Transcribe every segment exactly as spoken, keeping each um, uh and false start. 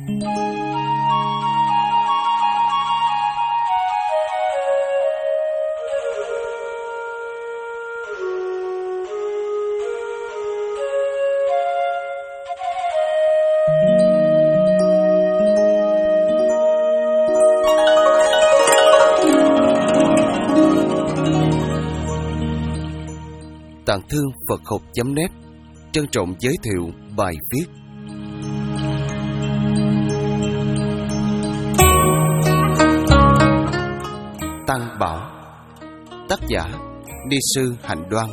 Tạng Thương Phật Học chấm net trân trọng giới thiệu bài viết Tăng Bảo, tác giả Ni sư Hạnh Đoan.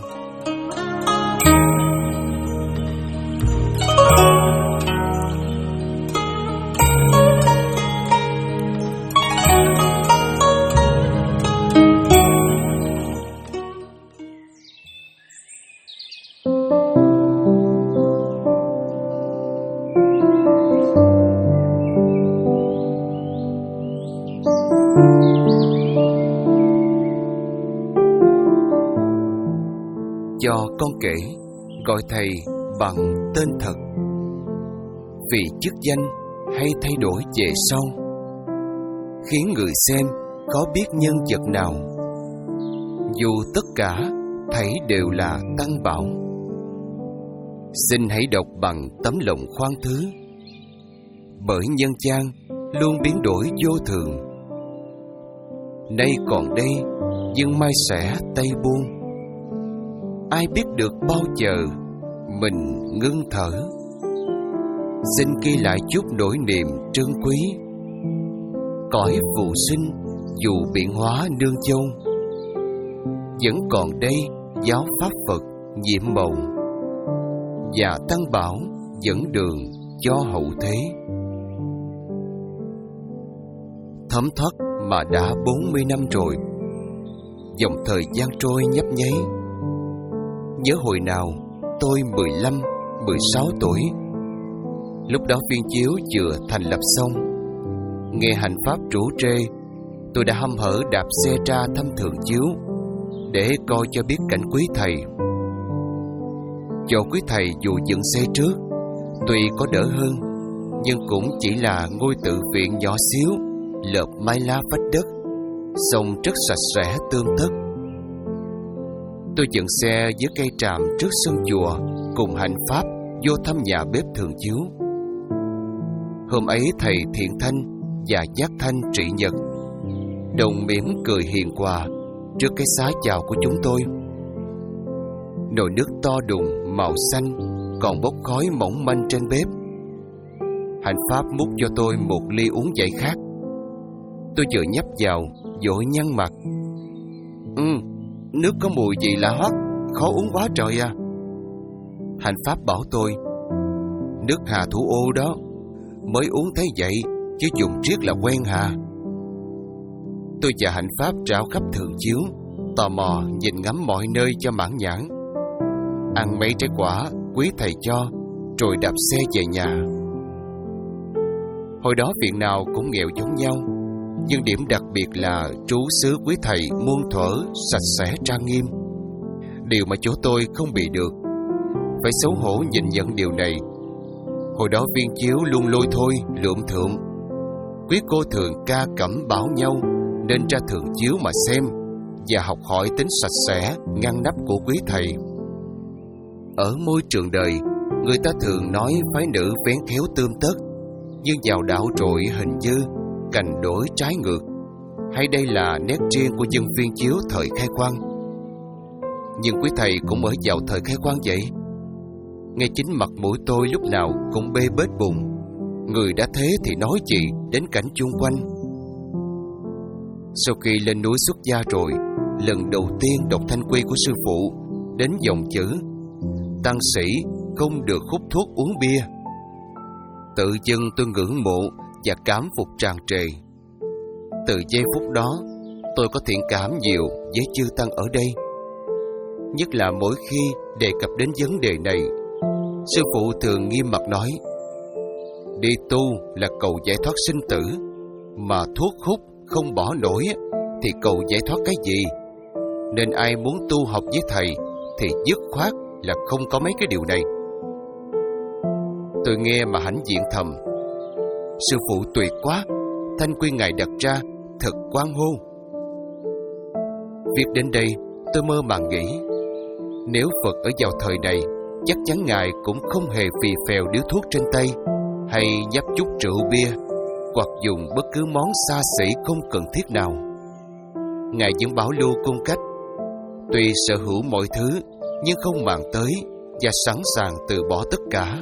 Cho con kể, gọi thầy bằng tên thật, vì chức danh hay thay đổi về sau, khiến người xem có biết nhân vật nào. Dù tất cả thảy đều là Tăng Bảo. Xin hãy đọc bằng tấm lòng khoan thứ, bởi nhân gian luôn biến đổi vô thường. Nay còn đây, nhưng mai sẽ tây buông. Ai biết được bao giờ mình ngưng thở. Xin ghi lại chút nỗi niềm trân quý. Cõi phù sinh dù biến hóa nương châu, vẫn còn đây giáo pháp Phật nhiệm màu, và Tăng Bảo dẫn đường cho hậu thế. Thấm thoát mà đã bốn mươi năm rồi, dòng thời gian trôi nhấp nháy. Nhớ hồi nào tôi mười lăm, mười sáu tuổi. Lúc đó Viên Chiếu vừa thành lập xong. Nghe hành pháp rủ rê, tôi đã hăm hở đạp xe ra thăm Thượng Chiếu, để coi cho biết cảnh quý thầy. Cho quý thầy dù dựng xe trước, tuy có đỡ hơn, nhưng cũng chỉ là ngôi tự viện nhỏ xíu, lợp mái lá vách đất, sông rất sạch sẽ tươm tất. Tôi dựng xe dưới cây tràm trước sân chùa, cùng hành pháp vô thăm nhà bếp Thượng Chiếu. Hôm ấy thầy Thiện Thanh và Giác Thanh trị nhật, đồng mỉm cười hiền hòa trước cái xá chào của chúng tôi. Nồi nước to đùng màu xanh còn bốc khói mỏng manh trên bếp. Hành pháp múc cho tôi một ly uống dậy khác. Tôi vừa nhấp vào, vội nhăn mặt. Ừ, nước có mùi gì lạ hoắc, khó uống quá trời à. Hành pháp bảo tôi, nước Hà Thủ Ô đó, mới uống thấy vậy, chứ dùng riết là quen hà. Tôi và hành pháp rảo khắp Thượng Chiếu, tò mò nhìn ngắm mọi nơi cho mãn nhãn. Ăn mấy trái quả quý thầy cho, rồi đạp xe về nhà. Hồi đó viện nào cũng nghèo giống nhau, nhưng điểm đặc biệt là trú xứ quý thầy muôn thuở, sạch sẽ trang nghiêm. Điều mà chỗ tôi không bị được. Phải xấu hổ nhìn nhận điều này. Hồi đó Viên Chiếu luôn lôi thôi, lượm thượm. Quý cô thường ca cẩm bảo nhau, nên ra Thượng Chiếu mà xem và học hỏi tính sạch sẽ, ngăn nắp của quý thầy. Ở môi trường đời, người ta thường nói phái nữ vén khéo tươm tất, nhưng vào đạo rồi hình như cành đổi trái ngược. Hay đây là nét riêng của dân Viên Chiếu thời khai quang? Nhưng quý thầy cũng ở vào thời khai quang vậy. Ngay chính mặt mũi tôi lúc nào cũng bê bết bùn. Người đã thế thì nói gì đến cảnh chung quanh. Sau khi lên núi xuất gia rồi, lần đầu tiên đọc thanh quy của sư phụ đến dòng chữ tăng sĩ không được hút thuốc uống bia, tự dưng tôi ngưỡng mộ và cảm phục tràn trề. Từ giây phút đó, tôi có thiện cảm nhiều với chư tăng ở đây. Nhất là mỗi khi đề cập đến vấn đề này, sư phụ thường nghiêm mặt nói, đi tu là cầu giải thoát sinh tử, mà thuốc hút không bỏ nổi thì cầu giải thoát cái gì? Nên ai muốn tu học với thầy thì dứt khoát là không có mấy cái điều này. Tôi nghe mà hãnh diện thầm, Sư phụ tuyệt quá, thanh quy ngài đặt ra thật quang hô. Viết đến đây, tôi mơ màng nghĩ, nếu Phật ở vào thời này, chắc chắn ngài cũng không hề phì phèo điếu thuốc trên tay, hay nhấp chút rượu bia, hoặc dùng bất cứ món xa xỉ không cần thiết nào. Ngài vẫn bảo lưu cung cách, tuy sở hữu mọi thứ nhưng không màng tới và sẵn sàng từ bỏ tất cả.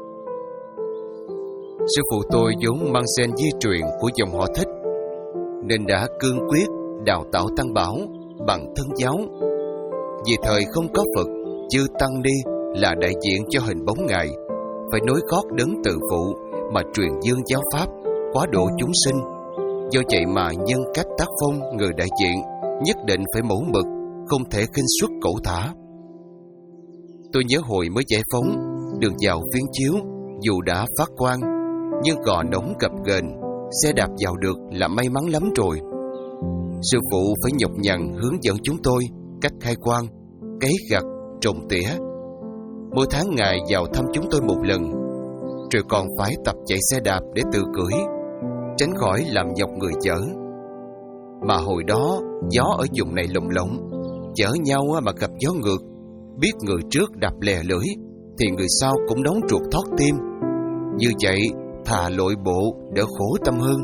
Sư phụ tôi vốn mang gen di truyền của dòng họ Thích, nên đã cương quyết đào tạo tăng bảo bằng thân giáo. Vì thời không có Phật, chư tăng ni là đại diện cho hình bóng ngài, phải nối gót đấng tự phụ mà truyền dương giáo pháp, hóa độ chúng sinh. Do vậy mà nhân cách tác phong người đại diện nhất định phải mẫu mực, không thể khinh suất cẩu thả. Tôi nhớ hồi mới giải phóng, đường vào Viên Chiếu dù đã phát quang, nhưng gò nóng gập ghềnh, xe đạp vào được là may mắn lắm rồi. Sư phụ phải nhọc nhằn hướng dẫn chúng tôi cách khai quang, cấy gặt, trồng tỉa. Mỗi tháng ngài vào thăm chúng tôi một lần, rồi còn phải tập chạy xe đạp để tự cưỡi, tránh khỏi làm nhọc người chở. Mà hồi đó gió ở vùng này lồng lộng, chở nhau mà gặp gió ngược, biết người trước đạp lè lưỡi thì người sau cũng đóng ruột thót tim. Như vậy thà lội bộ đỡ khổ tâm hơn.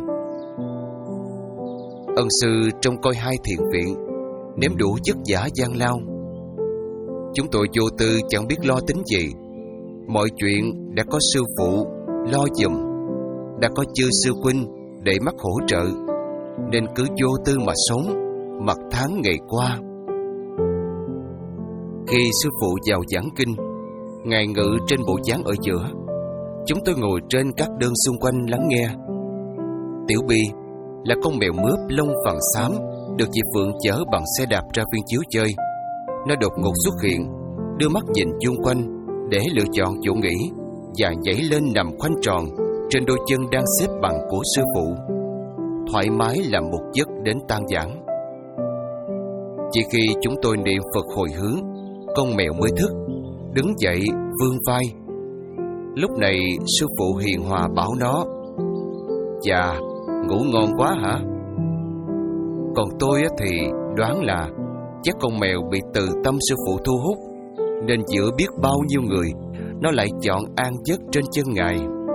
Ân sư trông coi hai thiền viện, nếm đủ vất vả gian lao. Chúng tôi vô tư chẳng biết lo tính gì, mọi chuyện đã có sư phụ lo giùm, đã có chư sư huynh để mắt hỗ trợ, nên cứ vô tư mà sống, mặt tháng ngày qua. Khi sư phụ vào giảng kinh, ngài ngự trên bộ giảng ở giữa, chúng tôi ngồi trên các đơn xung quanh lắng nghe. Tiểu Bi là con mèo mướp lông vàng xám được chị Phượng chở bằng xe đạp ra Viên Chiếu chơi. Nó đột ngột xuất hiện, đưa mắt nhìn chung quanh để lựa chọn chỗ nghỉ và nhảy lên nằm khoanh tròn trên đôi chân đang xếp bằng của sư phụ, thoải mái làm một giấc đến tan giảng. Chỉ khi chúng tôi niệm Phật hồi hướng, con mèo mới thức, đứng dậy vươn vai. Lúc này sư phụ hiền hòa bảo nó: "Chà, ngủ ngon quá hả?" Còn tôi thì đoán là chắc con mèo bị từ tâm sư phụ thu hút, nên giữa biết bao nhiêu người, nó lại chọn an giấc trên chân ngài.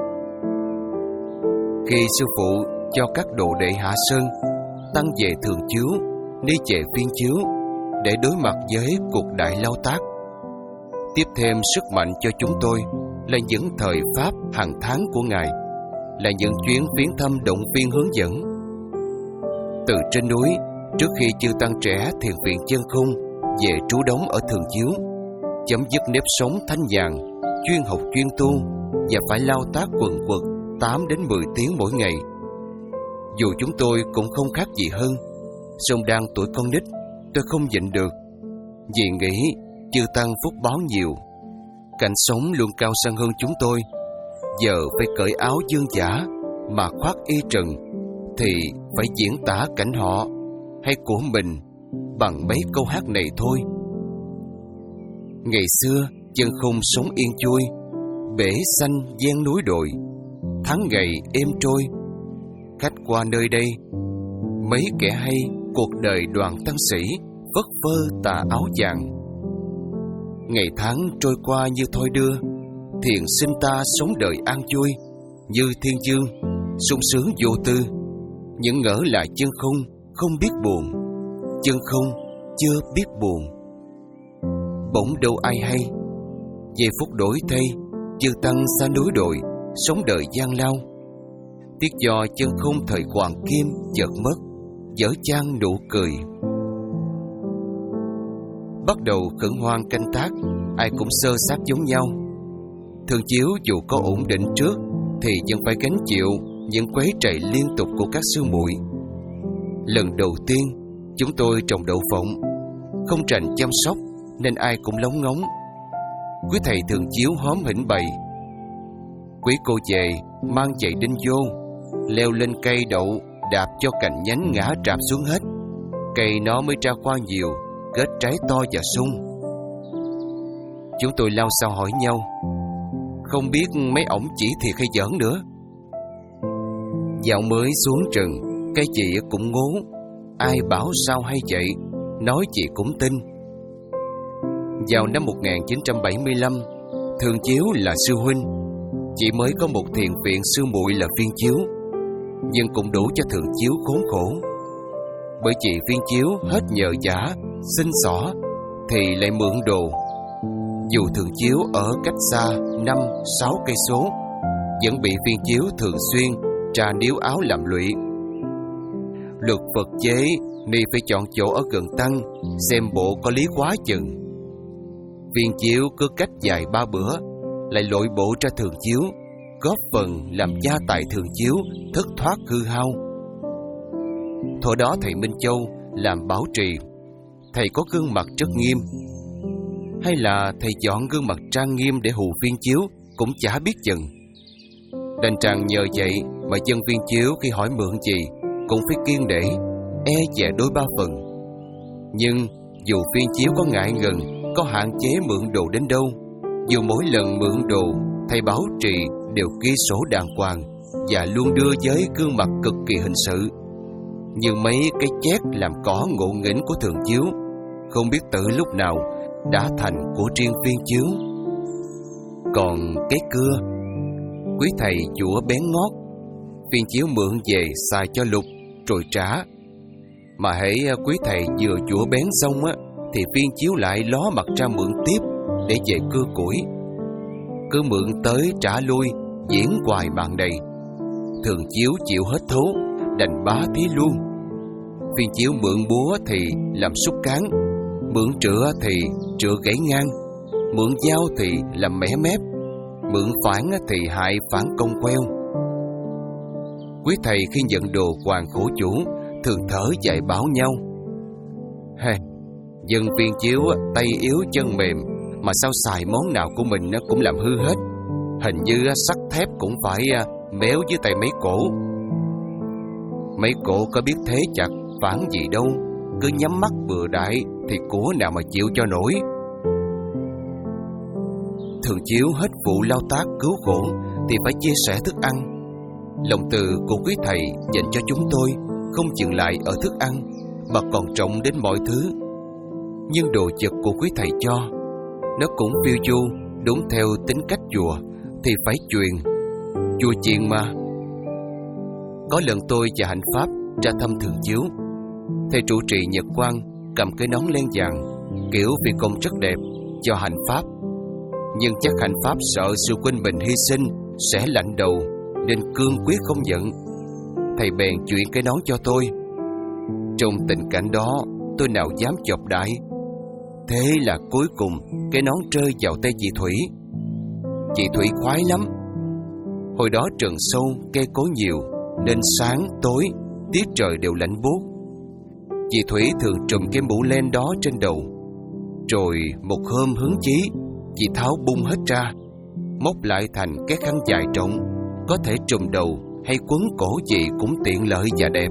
Khi sư phụ cho các đồ đệ hạ sơn, tăng về Thường Chiếu, ni về Viên Chiếu để đối mặt với cuộc đại lao tác, tiếp thêm sức mạnh cho chúng tôi là những thời pháp hàng tháng của ngài, là những chuyến viếng thăm động viên hướng dẫn. Từ trên núi, trước khi chư tăng trẻ thiền viện Chân Không về trú đóng ở Thường Chiếu, chấm dứt nếp sống thanh nhàn, chuyên học chuyên tu và phải lao tác quần quật tám đến mười tiếng mỗi ngày. Dù chúng tôi cũng không khác gì hơn, song đang tuổi con nít, tôi không nhịn được, vì nghĩ chư tăng phúc báo nhiều, cảnh sống luôn cao sang hơn chúng tôi, giờ phải cởi áo dương giả mà khoác y trần, thì phải diễn tả cảnh họ hay của mình bằng mấy câu hát này thôi. Ngày xưa Chân Không sống yên chui, bể xanh gian núi đồi, tháng ngày êm trôi. Khách qua nơi đây, mấy kẻ hay cuộc đời đoàn tăng sĩ vất vơ tà áo vàng. Ngày tháng trôi qua như thoi đưa, thiền sinh ta sống đời an vui, như thiên dương sung sướng vô tư. Những ngỡ là Chân Không không biết buồn, Chân Không chưa biết buồn. Bỗng đâu ai hay, giây phút đổi thay, chư tăng xa núi đồi, sống đời gian lao. Tiếc do Chân Không thời hoàng kim chợt mất, dở chan nụ cười. Bắt đầu khẩn hoan canh tác, ai cũng sơ sát giống nhau. Thường Chiếu dù có ổn định trước thì vẫn phải gánh chịu những quấy rầy liên tục của các sư muội. Lần đầu tiên chúng tôi trồng đậu phộng, không rành chăm sóc nên ai cũng lóng ngóng. Quý thầy Thường Chiếu hóm hỉnh bày: "Quý cô về mang chạy đinh vô, leo lên cây đậu, đạp cho cành nhánh ngã rạp xuống hết, cây nó mới ra hoa nhiều, kết trái to và sung." Chúng tôi lao sao hỏi nhau, không biết mấy ổng chỉ thiệt hay giỡn nữa. Dạo mới xuống rừng, cái gì cũng ngố. Ai bảo sao hay vậy, nói chị cũng tin. Vào năm một nghìn chín trăm bảy mươi lăm, Thường Chiếu là sư huynh, chỉ mới có một thiền viện sư muội là Viên Chiếu, nhưng cũng đủ cho Thường Chiếu khốn khổ. Bởi chị Viên Chiếu hết nhờ giả, xin xỏ thì lại mượn đồ. Dù Thường Chiếu ở cách xa năm, sáu cây số, vẫn bị Viên Chiếu thường xuyên tra níu áo làm lụy. Luật Phật chế ni phải chọn chỗ ở gần tăng, xem bộ có lý quá chừng. Viên Chiếu cứ cách dài ba bữa lại lội bộ ra Thường Chiếu, góp phần làm gia tài Thường Chiếu thất thoát hư hao. Thôi đó thầy Minh Châu làm bảo trì, thầy có gương mặt rất nghiêm, hay là thầy chọn gương mặt trang nghiêm để hù Viên Chiếu cũng chả biết chừng. Đành rằng nhờ vậy mà dân Viên Chiếu khi hỏi mượn gì cũng phải kiêng để, e dè đôi ba phần. Nhưng dù Viên Chiếu có ngại ngần, có hạn chế mượn đồ đến đâu, dù mỗi lần mượn đồ thầy bảo trì đều ghi sổ đàng hoàng và luôn đưa với gương mặt cực kỳ hình sự, như mấy cái chét làm cỏ ngộ nghĩnh của Thường Chiếu, không biết từ lúc nào đã thành của riêng Viên Chiếu. Còn cái cưa, quý thầy chũa bén ngót, Viên Chiếu mượn về xài cho lục rồi trả. Mà hễ quý thầy vừa chũa bén xong á, thì Viên Chiếu lại ló mặt ra mượn tiếp để về cưa củi. Cứ mượn tới trả lui, diễn hoài màn đầy. Thường Chiếu chịu hết thố, đành bá thí luôn. Viên Chiếu mượn búa thì làm xúc cán, mượn trựa thì trựa gãy ngang, mượn dao thì làm mẻ mép, mượn phản thì hại phản công queo. Quý thầy khi nhận đồ hoàng khổ chủ thường thở dài bảo nhau: hey, dân Viên Chiếu tay yếu chân mềm, mà sao xài món nào của mình cũng làm hư hết. Hình như sắt thép cũng phải méo dưới tay mấy cổ. Mấy cổ có biết thế chặt phản gì đâu, cứ nhắm mắt bừa đại thì của nào mà chịu cho nổi. Thường Chiếu hết vụ lao tác cứu khổ thì phải chia sẻ thức ăn. Lòng từ của quý thầy dành cho chúng tôi không dừng lại ở thức ăn, mà còn trọng đến mọi thứ. Nhưng đồ vật của quý thầy cho, nó cũng phiêu du đúng theo tính cách chùa thì phải truyền. Chùa chiền mà. Có lần tôi và Hạnh Pháp ra thăm Thường Chiếu, thầy trụ trì Nhật Quang cầm cái nón len vàng kiểu phi công rất đẹp cho Hạnh Pháp. Nhưng chắc Hạnh Pháp sợ sư huynh mình hy sinh sẽ lạnh đầu, nên cương quyết không nhận. Thầy bèn chuyển cái nón cho tôi. Trong tình cảnh đó, tôi nào dám chọc đại. Thế là cuối cùng cái nón rơi vào tay chị Thủy. Chị Thủy khoái lắm. Hồi đó rừng sâu, cây cối nhiều, nên sáng, tối, tiết trời đều lạnh buốt. Chị Thủy thường trùm cái mũ len đó trên đầu. Rồi một hôm hứng chí, chị tháo bung hết ra, móc lại thành cái khăn dài rộng, có thể trùm đầu hay quấn cổ chị cũng tiện lợi và đẹp.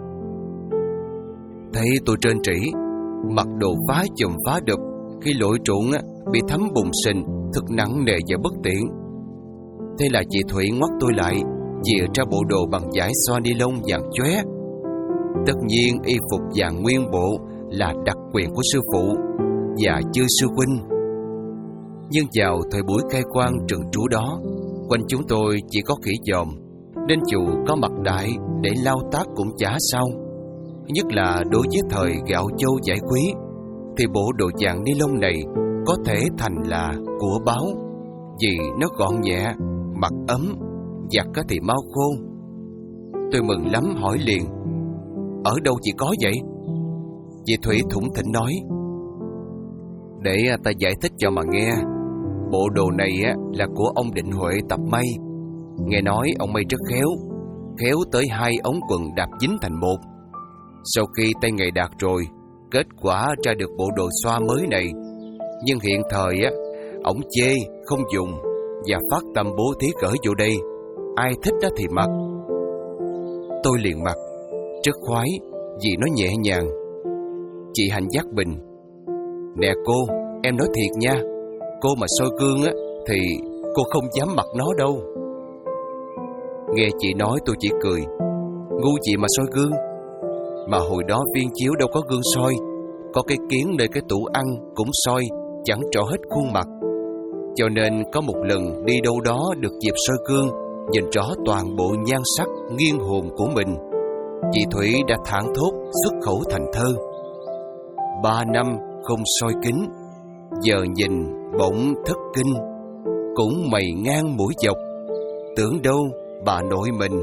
Thấy tôi trơn trĩ, mặc đồ phá chùm phá đập, khi lội truộn bị thấm bùn sình, thật nặng nề và bất tiện. Thế là chị Thủy ngoắt tôi lại, chìa ra bộ đồ bằng vải xoa ni lông vàng chóe. Tất nhiên y phục vàng nguyên bộ là đặc quyền của sư phụ và chư sư huynh. Nhưng vào thời buổi khai quang trừng trú đó, quanh chúng tôi chỉ có khỉ dòm, nên dù có mặt đại để lao tác cũng chả sao. Nhất là đối với thời gạo châu giải quý, thì bộ đồ vàng ni lông này có thể thành là của báo, vì nó gọn nhẹ, mặc ấm, giặt thì mau khô. Tôi mừng lắm hỏi liền: ở đâu chị có vậy? Chị Thủy thủng thỉnh nói: để ta giải thích cho mà nghe. Bộ đồ này là của ông Định Huệ tập may. Nghe nói ông may rất khéo, khéo tới hai ống quần đạp dính thành một. Sau khi tay nghề đạt rồi, kết quả ra được bộ đồ xoa mới này. Nhưng hiện thời á, ổng chê không dùng và phát tâm bố thí cởi vô đây, ai thích đó thì mặc. Tôi liền mặc, rất khoái vì nó nhẹ nhàng. Chị Hạnh dắt bình: nè cô, em nói thiệt nha, cô mà soi gương á thì cô không dám mặc nó đâu. Nghe chị nói tôi chỉ cười. ngu gì mà soi gương. Mà hồi đó viên chiếu đâu có gương soi, có cái kiến nơi cái tủ ăn cũng soi, chẳng rõ hết khuôn mặt. Cho nên có một lần đi đâu đó được dịp soi gương, nhìn rõ toàn bộ nhan sắc nghiêng hồn của mình, chị Thủy đã thảng thốt xuất khẩu thành thơ: ba năm không soi kính, giờ nhìn bỗng thất kinh, cũng mày ngang mũi dọc, tưởng đâu bà nội mình.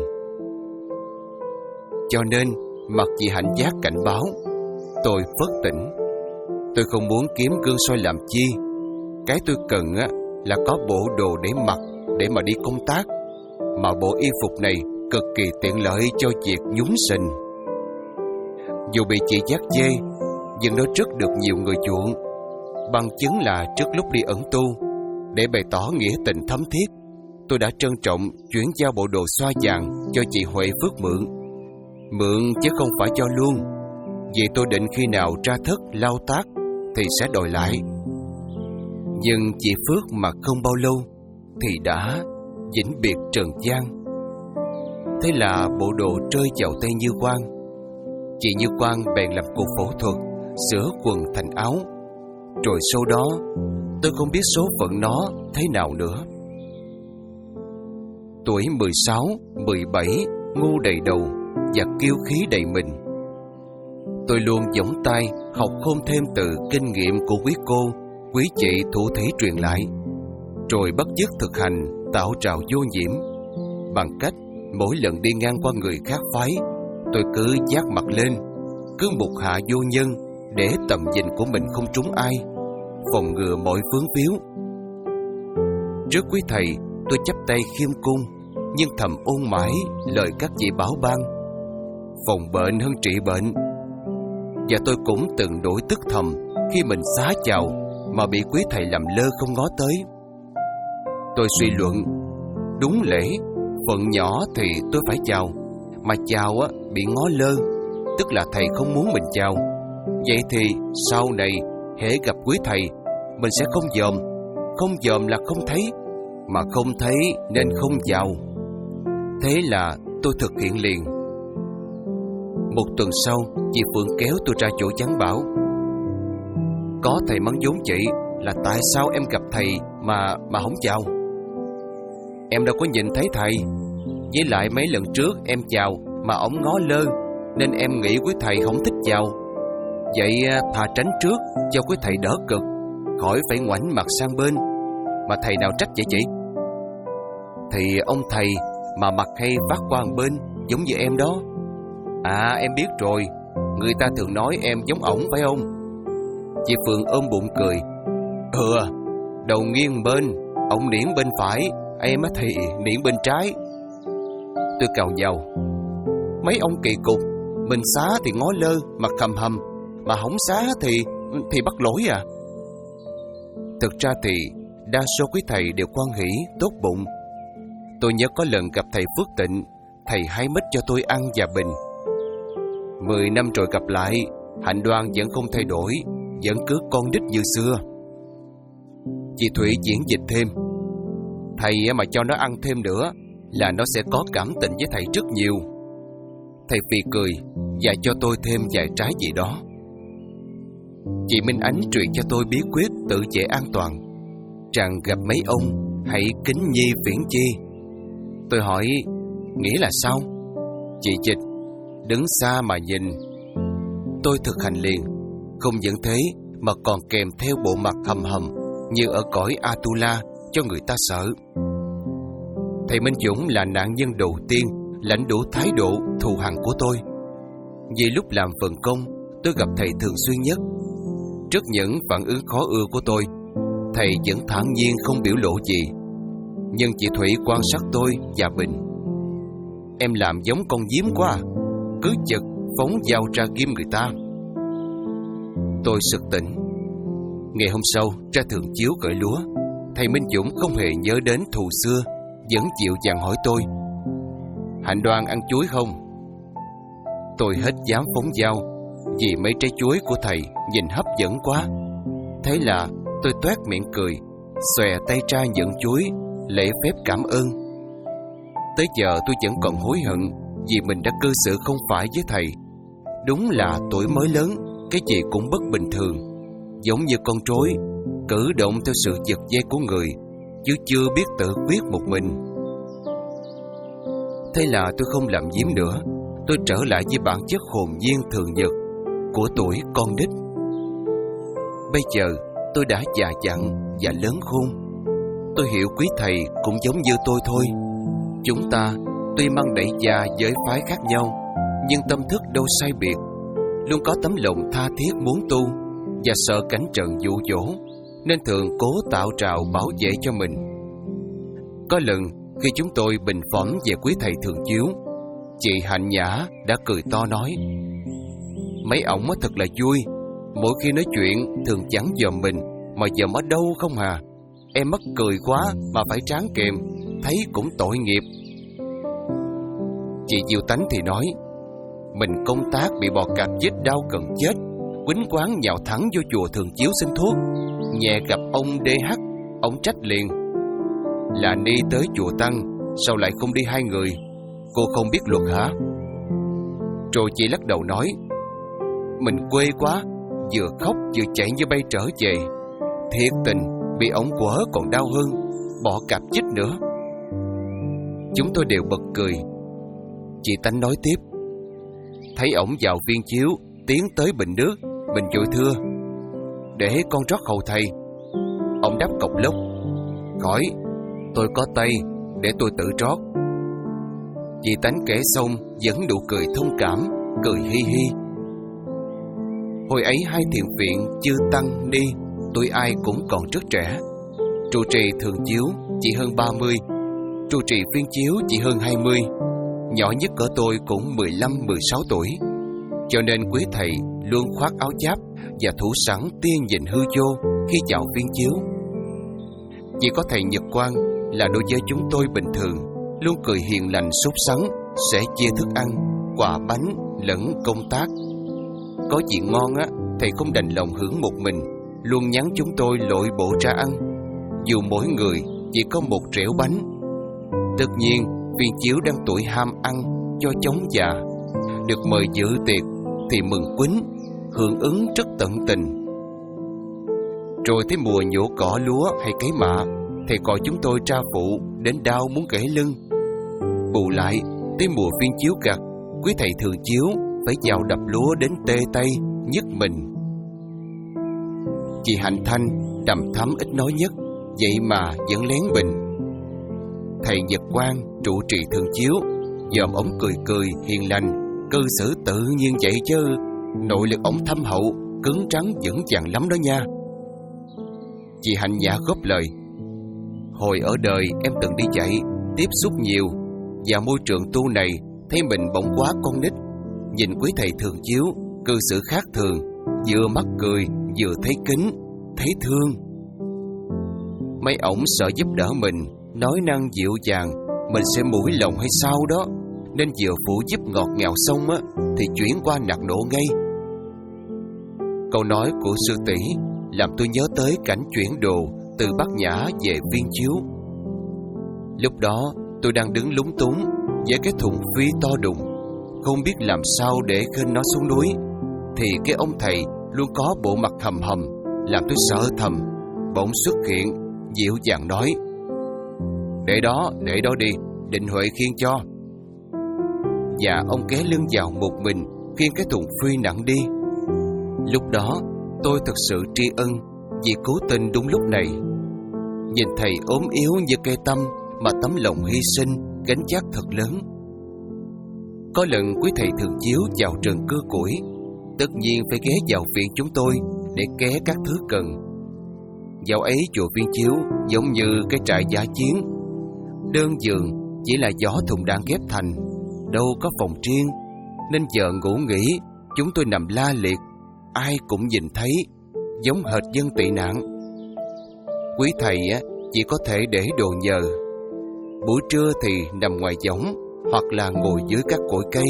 Cho nên mặc chị Hạnh giác cảnh báo, tôi phớt tỉnh. Tôi không muốn kiếm gương soi làm chi. Cái tôi cần á là có bộ đồ để mặc, để mà đi công tác. Mà bộ y phục này cực kỳ tiện lợi cho việc nhúng sình. Dù bị chị dắt dê, nhưng nó rất được nhiều người chuộng. Bằng chứng là trước lúc đi ẩn tu, để bày tỏ nghĩa tình thấm thiết, tôi đã trân trọng chuyển giao bộ đồ xoa vàng cho chị Huệ Phước mượn. Mượn chứ không phải cho luôn, vì tôi định khi nào ra thất lao tác thì sẽ đòi lại. Nhưng chị Phước mà không bao lâu thì đã vĩnh biệt trần gian. Thế là bộ đồ rơi vào tay Như Quang. Chị Như Quang bèn làm cuộc phẫu thuật, sửa quần thành áo. Rồi sau đó tôi không biết số phận nó thế nào nữa. Tuổi mười sáu, mười bảy, ngu đầy đầu và kiêu khí đầy mình. Tôi luôn giỏng tay học khôn thêm từ kinh nghiệm của quý cô, quý chị thủ thủy truyền lại, rồi bắt chước thực hành tạo trào vô nhiễm. Bằng cách mỗi lần đi ngang qua người khác phái, tôi cứ vác mặt lên, cứ mục hạ vô nhân để tầm nhìn của mình không trúng ai, phòng ngừa mọi vướng víu. Trước quý thầy, tôi chắp tay khiêm cung, nhưng thầm ôn mãi lời các vị bảo ban: phòng bệnh hơn trị bệnh. Và tôi cũng từng đổi tức thầm khi mình xá chào mà bị quý thầy làm lơ không ngó tới. Tôi suy luận, đúng lễ, phận nhỏ thì tôi phải chào, mà chào á bị ngó lơ, tức là thầy không muốn mình chào. Vậy thì sau này hễ gặp quý thầy, mình sẽ không dòm. Không dòm là không thấy, mà không thấy nên không chào. Thế là tôi thực hiện liền. Một tuần sau, chị Phượng kéo tôi ra chỗ vắng bảo: có thầy mắng vốn chị là tại sao em gặp thầy mà mà không chào. Em đâu có nhìn thấy thầy. Với lại mấy lần trước em chào mà ổng ngó lơ, nên em nghĩ quý thầy không thích chào. Vậy thà tránh trước cho quý thầy đỡ cực, khỏi phải ngoảnh mặt sang bên. Mà thầy nào trách vậy chị? Thì ông thầy mà mặt hay phát qua một bên, giống như em đó. À, em biết rồi, người ta thường nói em giống ổng phải không? Chị Phượng ôm bụng cười: Ừ, đầu nghiêng bên, ổng niễn bên phải, em thì niễn bên trái. Tôi cào nhào: mấy ông kỳ cục, mình xá thì ngó lơ, mặt hầm hầm, mà không xá thì thì bắt lỗi à? Thực ra thì đa số quý thầy đều quan hỷ, tốt bụng. Tôi nhớ có lần gặp thầy Phước Tịnh, thầy hái mít cho tôi ăn và bình. Mười năm rồi gặp lại, hạnh đoan vẫn không thay đổi, vẫn cứ con nít như xưa. Chị Thủy diễn dịch thêm: thầy mà cho nó ăn thêm nữa là nó sẽ có cảm tình với thầy rất nhiều. Thầy phì cười và cho tôi thêm vài trái gì đó. Chị Minh Ánh truyền cho tôi bí quyết tự vệ an toàn, rằng gặp mấy ông hãy kính nhi viễn chi. Tôi hỏi: nghĩa là sao? Chị dịch: đứng xa mà nhìn. Tôi thực hành liền. Không những thế mà còn kèm theo bộ mặt hầm hầm như ở cõi Atula cho người ta sợ. Thầy Minh Dũng là nạn nhân đầu tiên lãnh đủ thái độ thù hằn của tôi. Vì lúc làm phần công, tôi gặp thầy thường xuyên nhất. Trước những phản ứng khó ưa của tôi, thầy vẫn thản nhiên không biểu lộ gì. Nhưng chị Thủy quan sát tôi và bình: em làm giống con diếm quá, cứ chực phóng dao ra ghim người ta. Tôi sực tỉnh. Ngày hôm sau ra thường chiếu cởi lúa, thầy Minh Dũng không hề nhớ đến thù xưa, vẫn dịu dàng hỏi tôi: hạnh đoan ăn chuối không? Tôi hết dám phóng dao, vì mấy trái chuối của thầy nhìn hấp dẫn quá. Thế là tôi toét miệng cười, xòe tay ra nhận chuối, lễ phép cảm ơn. Tới giờ tôi vẫn còn hối hận vì mình đã cư xử không phải với thầy. Đúng là tuổi mới lớn, cái gì cũng bất bình thường, giống như con rối, cử động theo sự giật dây của người, chứ chưa biết tự quyết một mình. Thế là tôi không làm giếm nữa. Tôi trở lại với bản chất hồn nhiên thường nhật của tuổi con nít. Bây giờ tôi đã già dặn và lớn khôn. Tôi hiểu quý thầy cũng giống như tôi thôi. Chúng ta tuy mang đẩy già giới phái khác nhau, nhưng tâm thức đâu sai biệt, luôn có tấm lòng tha thiết muốn tu, và sợ cảnh trần dụ dỗ, nên thường cố tạo trào bảo vệ cho mình. Có lần khi chúng tôi bình phẩm về quý thầy Thường Chiếu, chị Hạnh Nhã đã cười to nói: mấy ổng thật là vui, mỗi khi nói chuyện thường chẳng dòm mình, mà dòm ở đâu không hà. Em mắc cười quá mà phải tráng kèm, thấy cũng tội nghiệp. Chị Diệu Tánh thì nói: mình công tác bị bò cạp giết đau cần chết, quýnh quán nhào thẳng vô chùa Thường Chiếu xin thuốc, nhẹ gặp ông đê hát, ông trách liền: là ni tới chùa Tăng, sao lại không đi hai người? Cô không biết luật hả? Rồi chị lắc đầu nói: mình quê quá, vừa khóc vừa chạy như bay trở về. Thiệt tình, bị ổng quở còn đau hơn bọ cạp chích nữa. Chúng tôi đều bật cười. Chị Tánh nói tiếp: thấy ổng vào viên chiếu, tiến tới bình nước, mình vội thưa: để con rót hầu thầy. Ông đáp cộc lốc: khỏi, tôi có tay, để tôi tự rót. Chị Tánh kể xong vẫn nụ cười thông cảm, cười hi hi. Hồi ấy hai thiền viện chư tăng ni, tuổi ai cũng còn rất trẻ. Trụ trì Thường Chiếu chỉ hơn ba mươi, trụ trì viên chiếu chỉ hơn hai mươi, nhỏ nhất cỡ tôi cũng mười lăm mười sáu tuổi. Cho nên quý thầy luôn khoác áo giáp và thủ sẵn tiên nhìn hư vô khi vào viên chiếu. Chỉ có thầy Nhật Quang là đối với chúng tôi bình thường, luôn cười hiền lành sốt sắng, sẽ chia thức ăn, quà bánh lẫn công tác. Có chuyện ngon á, thầy không đành lòng hưởng một mình, luôn nhắn chúng tôi lội bộ ra ăn, dù mỗi người chỉ có một trẻo bánh. Tất nhiên viên chiếu đang tuổi ham ăn cho chóng già, được mời dự tiệc thì mừng quýnh, hưởng ứng rất tận tình. Rồi tới mùa nhổ cỏ lúa hay cấy mạ, thầy gọi chúng tôi tra phụ đến đau muốn gãy lưng. Bù lại, tới mùa viên chiếu gặt, quý thầy Thường Chiếu phải vào đập lúa đến tê tay, nhức mình. Chị Hạnh Thanh đằm thắm ít nói nhất, vậy mà vẫn lén bình. Thầy Nhật Quang trụ trì Thường Chiếu, dòm ổng cười cười hiền lành, cư xử tự nhiên vậy chứ nội lực ổng thâm hậu, cứng trắng vững vàng lắm đó nha. Chị Hạnh Nhã góp lời: hồi ở đời em từng đi dạy, tiếp xúc nhiều, và môi trường tu này thấy mình bỗng quá con nít. Nhìn quý thầy Thường Chiếu cư xử khác thường, vừa mắc cười vừa thấy kính, thấy thương. Mấy ổng sợ giúp đỡ mình, nói năng dịu dàng, mình sẽ mũi lòng hay sao đó, nên vừa phụ giúp ngọt ngào xong á, thì chuyển qua nạt nộ ngay. Câu nói của sư tỷ làm tôi nhớ tới cảnh chuyển đồ từ Bát Nhã về Viên Chiếu. Lúc đó tôi đang đứng lúng túng với cái thùng phi to đùng, không biết làm sao để khênh nó xuống núi, thì cái ông thầy luôn có bộ mặt hầm hầm, làm tôi sợ thầm. Bỗng xuất hiện, dịu dàng nói: để đó, để đó đi, định Huệ khiêng cho. Và ông ghé lưng vào một mình, khiêng cái thùng phi nặng đi. Lúc đó tôi thật sự tri ân vì cứu tình đúng lúc này. Nhìn thầy ốm yếu như cây tăm mà tấm lòng hy sinh, gánh vác thật lớn. Có lần quý thầy Thường Chiếu vào trường cưa củi, tất nhiên phải ghé vào viện chúng tôi để ké các thứ cần. Dạo ấy chùa Viên Chiếu giống như cái trại dã chiến, đơn giường chỉ là gió thùng đạn ghép thành, đâu có phòng riêng, nên giờ ngủ nghỉ chúng tôi nằm la liệt, ai cũng nhìn thấy, giống hệt dân tị nạn. Quý thầy á chỉ có thể để đồ nhờ, buổi trưa thì nằm ngoài võng hoặc là ngồi dưới các cội cây.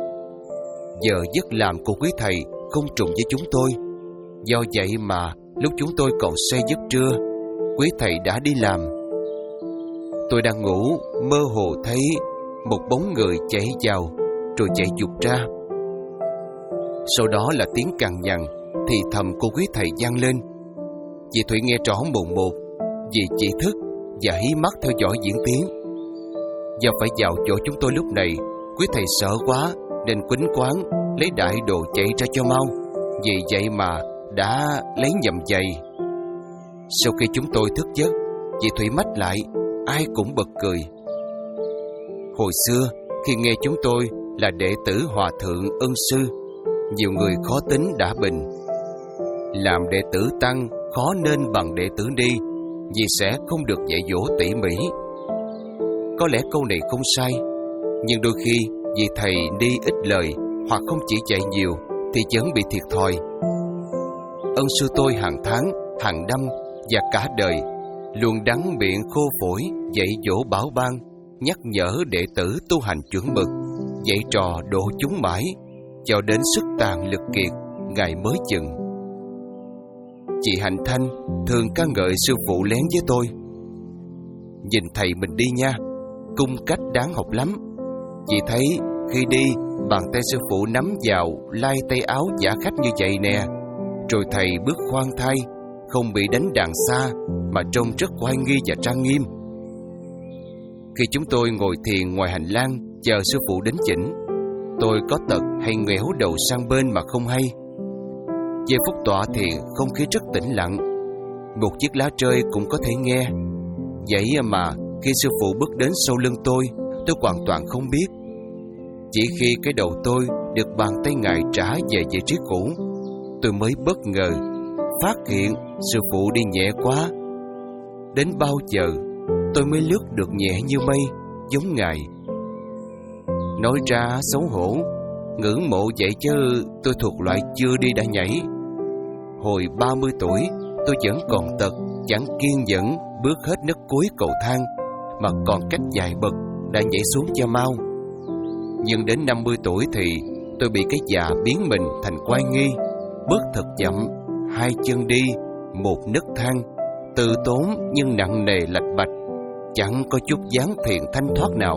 Giờ giấc làm của quý thầy không trùng với chúng tôi, do vậy mà lúc chúng tôi còn say giấc trưa, quý thầy đã đi làm. Tôi đang ngủ, mơ hồ thấy một bóng người chạy vào rồi chạy dục ra. Sau đó là tiếng cằn nhằn thì thầm của quý thầy vang lên. Chị Thủy nghe rõ mồn một, vì chỉ thức và hí mắt theo dõi diễn tiến. Do phải vào chỗ chúng tôi lúc này, quý thầy sợ quá nên quýnh quán lấy đại đồ chạy ra cho mau. Vì vậy mà đã lấy nhầm giày. Sau khi chúng tôi thức giấc, chị Thủy mách lại, ai cũng bật cười. Hồi xưa khi nghe chúng tôi là đệ tử Hòa Thượng Ân Sư, nhiều người khó tính đã bình. Làm đệ tử tăng khó nên bằng đệ tử ni, vì sẽ không được dạy dỗ tỉ mỉ. Có lẽ câu này không sai, nhưng đôi khi vì thầy ni ít lời hoặc không chỉ dạy nhiều thì vẫn bị thiệt thòi. Ân sư tôi hàng tháng, hàng năm và cả đời luôn đắng miệng khô phổi dạy dỗ bảo ban, nhắc nhở đệ tử tu hành chuẩn mực, dạy trò độ chúng mãi, cho đến sức tàn lực kiệt, ngày mới chừng. Chị Hạnh Thanh thường ca ngợi sư phụ lén với tôi. Nhìn thầy mình đi nha, cung cách đáng học lắm. Chị thấy khi đi, bàn tay sư phụ nắm vào lai tay áo giả khách như vậy nè. Rồi thầy bước khoan thai, không bị đánh đàn xa, mà trông rất oai nghi và trang nghiêm. Khi chúng tôi ngồi thiền ngoài hành lang chờ sư phụ đến chỉnh, tôi có tật hay ngoẻo đầu sang bên mà không hay. Giây phút tọa thiền không khí rất tĩnh lặng, một chiếc lá rơi cũng có thể nghe. Vậy mà khi sư phụ bước đến sau lưng tôi, tôi hoàn toàn không biết. Chỉ khi cái đầu tôi được bàn tay ngài trả về vị trí cũ, tôi mới bất ngờ phát hiện sư phụ đi nhẹ quá. Đến bao giờ tôi mới lướt được nhẹ như mây, giống ngài. Nói ra xấu hổ, ngưỡng mộ vậy chứ tôi thuộc loại chưa đi đã nhảy. Hồi ba mươi tuổi, tôi vẫn còn tật, chẳng kiên nhẫn bước hết nấc cuối cầu thang, mà còn cách vài bậc đã nhảy xuống cho mau. Nhưng đến năm mươi tuổi thì tôi bị cái già biến mình thành oai nghi, bước thật chậm, hai chân đi, một nấc thang, từ tốn nhưng nặng nề lạch bạch, chẳng có chút dáng thiện thanh thoát nào.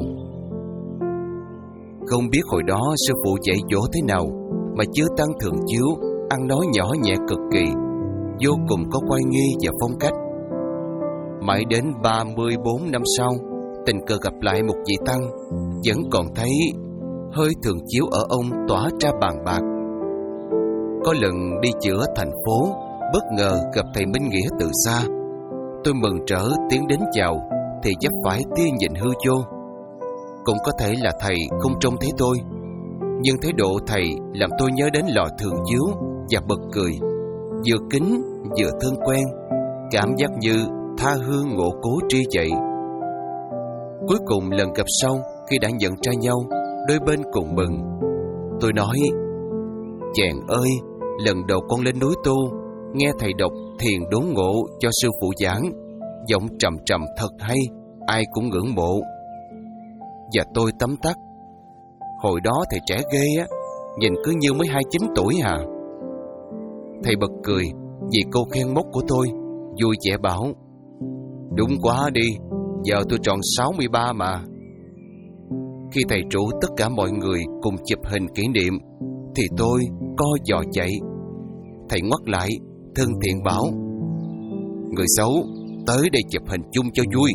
Không biết hồi đó sư phụ dạy dỗ thế nào mà chư tăng thường chiếu ăn nói nhỏ nhẹ cực kỳ, vô cùng có oai nghi và phong cách. Mãi đến ba mươi bốn năm sau, tình cờ gặp lại một vị tăng, vẫn còn thấy hơi thường chiếu ở ông tỏa ra bàn bạc. Có lần đi chữa thành phố, bất ngờ gặp thầy Minh Nghĩa từ xa. Tôi mừng rỡ tiến đến chào, thì chắc phải tia nhìn hư vô. Cũng có thể là thầy không trông thấy tôi, nhưng thái độ thầy làm tôi nhớ đến lò thường chiếu và bật cười, vừa kính vừa thân quen, cảm giác như tha hương ngộ cố tri vậy. Cuối cùng lần gặp sau, khi đã nhận ra nhau, đôi bên cùng mừng. Tôi nói: chàng ơi, lần đầu con lên núi tu, nghe thầy đọc thiền đốn ngộ cho sư phụ giảng, giọng trầm trầm thật hay, ai cũng ngưỡng mộ. Và tôi tấm tắc: hồi đó thầy trẻ ghê á, nhìn cứ như mới hai mươi chín tuổi à. Thầy bật cười vì câu khen mốc của tôi, vui vẻ bảo: đúng quá đi, giờ tôi tròn sáu mươi ba mà. Khi thầy rủ tất cả mọi người cùng chụp hình kỷ niệm, thì tôi co giò chạy. Thầy ngoắt lại, thân thiện bảo: người xấu, tới đây chụp hình chung cho vui.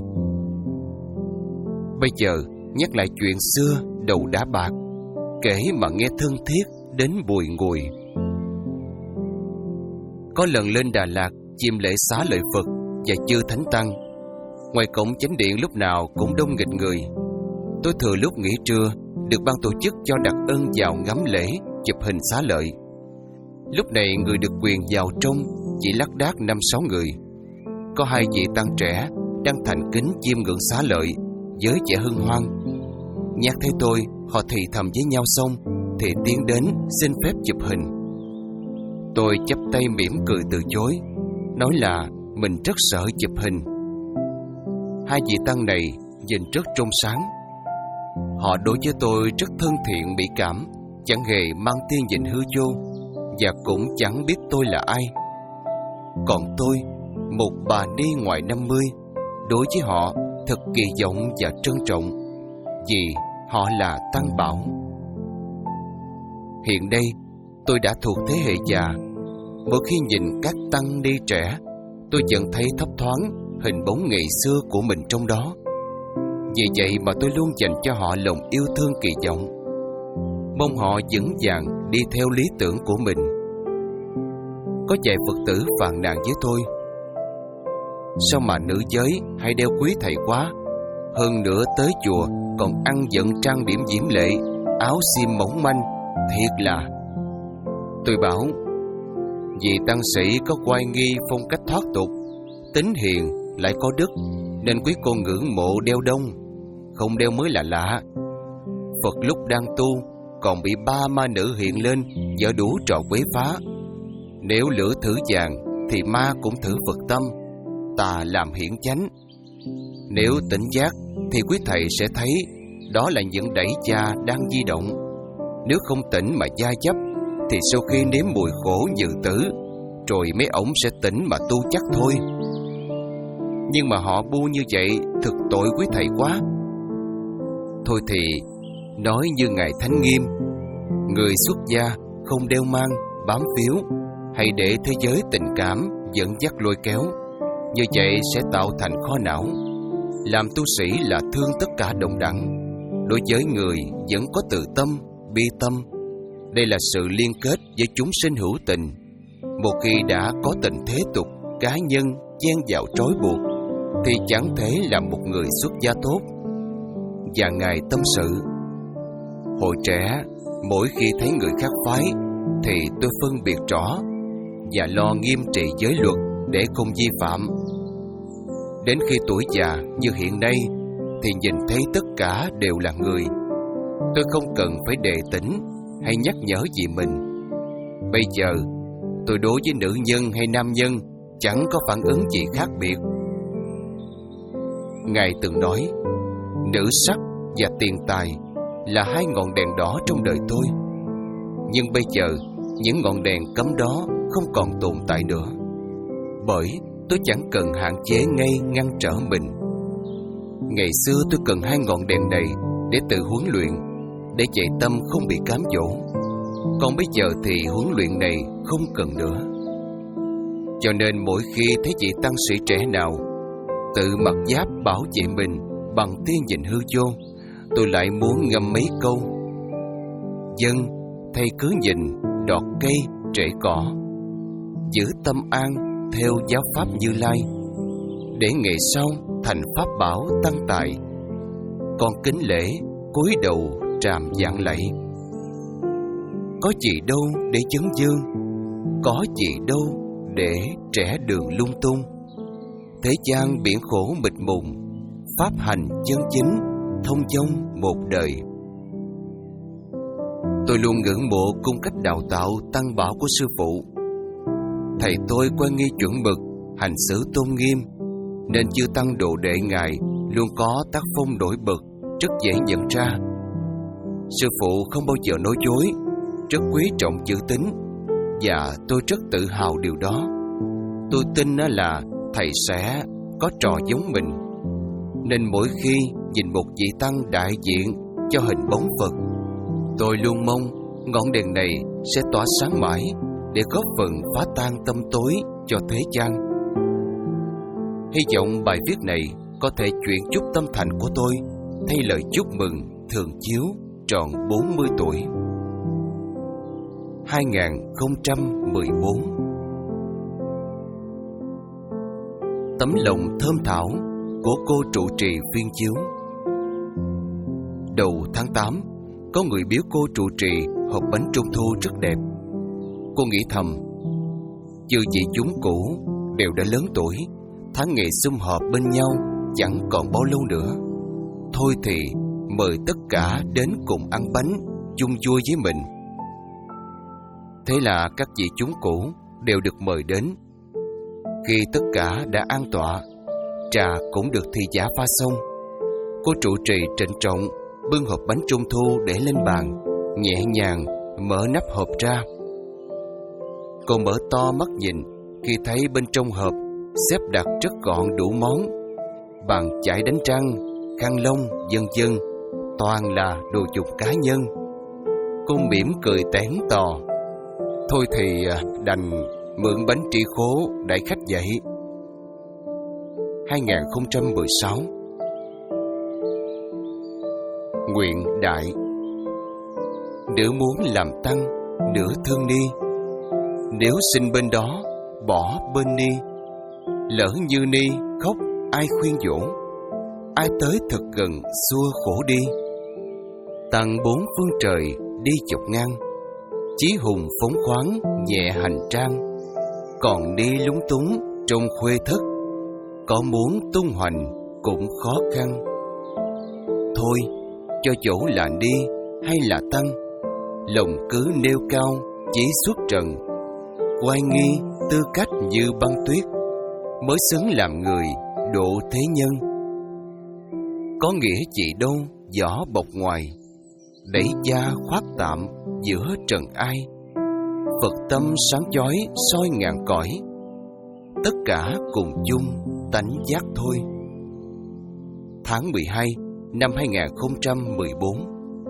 Bây giờ nhắc lại chuyện xưa đầu đã bạc, kể mà nghe thân thiết đến bùi ngùi. Có lần lên Đà Lạt chiêm lễ xá lợi Phật và chư thánh tăng, ngoài cổng chánh điện lúc nào cũng đông nghịch người. Tôi thừa lúc nghỉ trưa được ban tổ chức cho đặc ân vào ngắm lễ, chụp hình xá lợi. Lúc này người được quyền vào trong chỉ lác đác năm sáu người. Có hai vị tăng trẻ đang thành kính chiêm ngưỡng xá lợi với vẻ hân hoan. Nhắc thấy tôi, họ thì thầm với nhau xong thì tiến đến xin phép chụp hình. Tôi chắp tay mỉm cười từ chối, nói là mình rất sợ chụp hình. Hai vị tăng này nhìn rất trong sáng. Họ đối với tôi rất thân thiện mỹ cảm, chẳng hề mang tia nhìn hư vô, và cũng chẳng biết tôi là ai. Còn tôi, một bà ni ngoài năm mươi, đối với họ thật kỳ vọng và trân trọng, vì họ là tăng bảo. Hiện đây, tôi đã thuộc thế hệ già. Mỗi khi nhìn các tăng ni trẻ, tôi vẫn thấy thấp thoáng hình bóng ngày xưa của mình trong đó. Vì vậy mà tôi luôn dành cho họ lòng yêu thương kỳ vọng, mong họ vững vàng đi theo lý tưởng của mình. Có vài Phật tử phàn nàn với tôi: sao mà nữ giới hay đeo quý thầy quá, hơn nữa tới chùa còn ăn vận trang điểm diễm lệ, áo xiêm mỏng manh, thiệt là... Tôi bảo: vì tăng sĩ có oai nghi phong cách thoát tục, tính hiền lại có đức, nên quý cô ngưỡng mộ đeo đông, không đeo mới là lạ. Phật lúc đang tu còn bị ba ma nữ hiện lên giở đủ trò quấy phá. Nếu lửa thử vàng thì ma cũng thử Phật tâm, tà làm hiển chánh. Nếu tỉnh giác thì quý thầy sẽ thấy đó là những đẩy cha đang di động. Nếu không tỉnh mà gia chấp thì sau khi nếm mùi khổ như tử, rồi mấy ổng sẽ tỉnh mà tu chắc thôi. Nhưng mà họ bu như vậy thực tội quý thầy quá. Thôi thì nói như Ngài Thánh Nghiêm: người xuất gia không đeo mang, bám phiếu, hay để thế giới tình cảm dẫn dắt lôi kéo. Như vậy sẽ tạo thành kho não. Làm tu sĩ là thương tất cả đồng đẳng. Đối với người vẫn có từ tâm, bi tâm. Đây là sự liên kết với chúng sinh hữu tình. Một khi đã có tình thế tục, cá nhân chen vào trói buộc, thì chẳng thể làm một người xuất gia tốt. Và Ngài tâm sự: hồi trẻ, mỗi khi thấy người khác phái thì tôi phân biệt rõ và lo nghiêm trị giới luật để không vi phạm. Đến khi tuổi già như hiện nay thì nhìn thấy tất cả đều là người. Tôi không cần phải đề tỉnh hay nhắc nhở gì mình. Bây giờ tôi đối với nữ nhân hay nam nhân chẳng có phản ứng gì khác biệt. Ngài từng nói: nữ sắc và tiền tài là hai ngọn đèn đỏ trong đời tôi. Nhưng bây giờ những ngọn đèn cấm đó không còn tồn tại nữa, bởi tôi chẳng cần hạn chế ngay ngăn trở mình. Ngày xưa tôi cần hai ngọn đèn này để tự huấn luyện, để dạy tâm không bị cám dỗ. Còn bây giờ thì huấn luyện này không cần nữa. Cho nên mỗi khi thấy vị tăng sĩ trẻ nào tự mặc giáp bảo vệ mình bằng tia nhìn hư vô, tôi lại muốn ngâm mấy câu: dân thầy cứ nhìn đọt cây trễ cỏ, giữ tâm an theo giáo pháp Như Lai, để ngày sau thành pháp bảo tăng tài. Con kính lễ cúi đầu tràm vạn lạy. Có gì đâu để chấn dương, có gì đâu để trẻ đường lung tung. Thế gian biển khổ mịt mùng, pháp hành chân chính thông dong một đời. Tôi luôn ngưỡng mộ cung cách đào tạo tăng bảo của sư phụ. Thầy tôi quan nghi chuẩn mực, hành xử tôn nghiêm, nên chư tăng đồ đệ Ngài luôn có tác phong nổi bật, rất dễ nhận ra. Sư phụ không bao giờ nói dối, rất quý trọng chữ tín, và tôi rất tự hào điều đó. Tôi tin là thầy sẽ có trò giống mình, nên mỗi khi nhìn một vị tăng đại diện cho hình bóng Phật, tôi luôn mong ngọn đèn này sẽ tỏa sáng mãi, để góp phần phá tan tâm tối cho thế gian. Hy vọng bài viết này có thể chuyển chút tâm thành của tôi thay lời chúc mừng Thường Chiếu tròn bốn mươi tuổi. hai không một bốn. Tấm lòng thơm thảo của cô trụ trì Viên Chiếu. Đầu tháng tám, có người biếu cô trụ trì hộp bánh trung thu rất đẹp. Cô nghĩ thầm, chư vị chúng cũ đều đã lớn tuổi, tháng ngày sum họp bên nhau chẳng còn bao lâu nữa. Thôi thì mời tất cả đến cùng ăn bánh, chung vui với mình. Thế là các vị chúng cũ đều được mời đến. Khi tất cả đã an tọa, trà cũng được thị giả pha xong, cô trụ trì trịnh trọng bưng hộp bánh trung thu để lên bàn, nhẹ nhàng mở nắp hộp ra. Cô mở to mắt nhìn khi thấy bên trong hộp xếp đặt rất gọn đủ món: bàn chải đánh răng, khăn lông, vân vân, toàn là đồ dùng cá nhân. Cô Cô mỉm cười tén tò. Thôi thì đành mượn bánh tri khố đãi khách vậy. hai không một sáu. Nguyện đại. Nửa muốn làm tăng, nửa thương ni. Nếu sinh bên đó, bỏ bên ni. Lỡ như ni khóc ai khuyên dỗ, ai tới thật gần xua khổ đi. Tăng bốn phương trời đi chục ngang, chí hùng phóng khoáng nhẹ hành trang. Còn đi lúng túng trong khuê thất, có muốn tung hoành cũng khó khăn. Thôi, cho dẫu là đi hay là tăng, lòng cứ nêu cao chí xuất trần. Oai nghi tư cách như băng tuyết, mới xứng làm người độ thế nhân. Có nghĩa gì đâu vỏ bọc ngoài, đẩy da khoác tạm giữa trần ai. Phật tâm sáng chói soi ngàn cõi, tất cả cùng chung tánh giác thôi. Tháng mười hai năm hai không một bốn.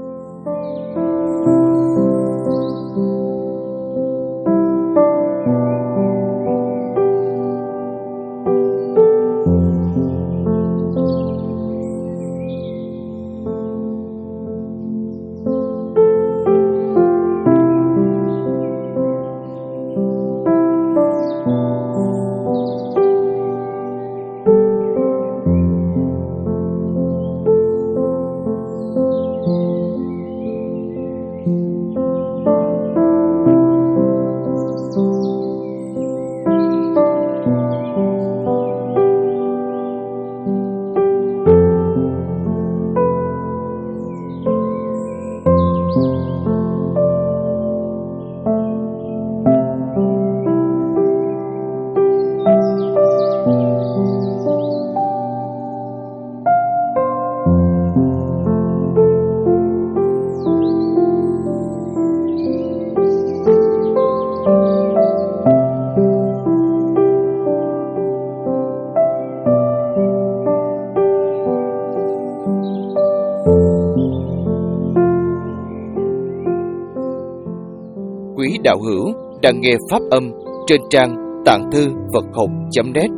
Quý đạo hữu đang nghe pháp âm trên trang tạng thư Phật học chấm net.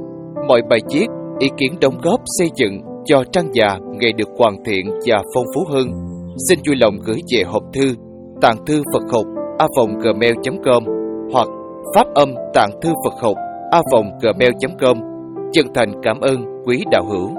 Mọi bài viết, ý kiến đóng góp xây dựng cho trang già ngày được hoàn thiện và phong phú hơn, xin vui lòng gửi về hộp thư tạng thư Phật học a vòng gmail chấm com hoặc pháp âm tạng thư Phật học a vòng gmail chấm com. Chân thành cảm ơn quý đạo hữu.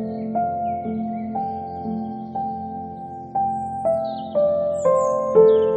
Thank you.